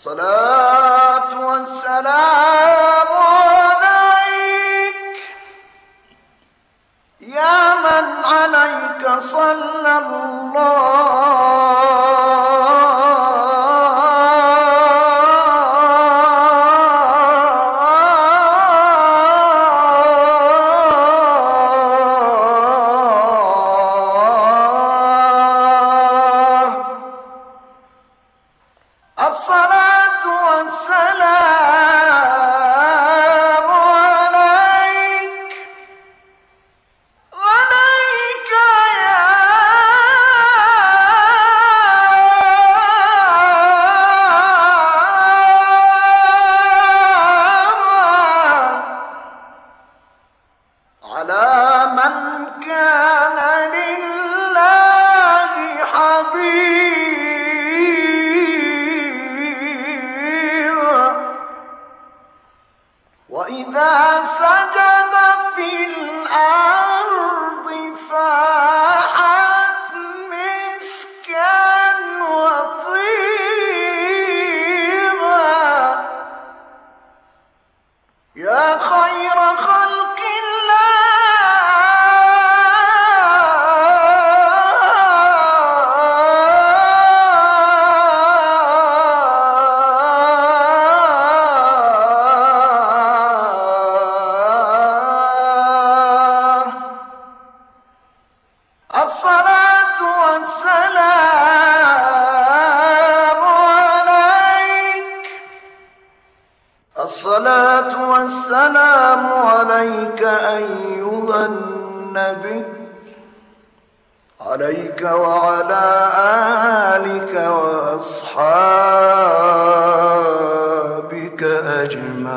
الصلاة والسلام عليك يا من عليك صلى الله الصلاة والسلام عليك يا على من كان لله حبيب وإذا سجد في الأرض فاحت مسكا وطيبا يا خير خلق الصلاة والسلام عليك الصلاة والسلام عليك أيها النبي عليك وعلى آلك وأصحابك أجمعين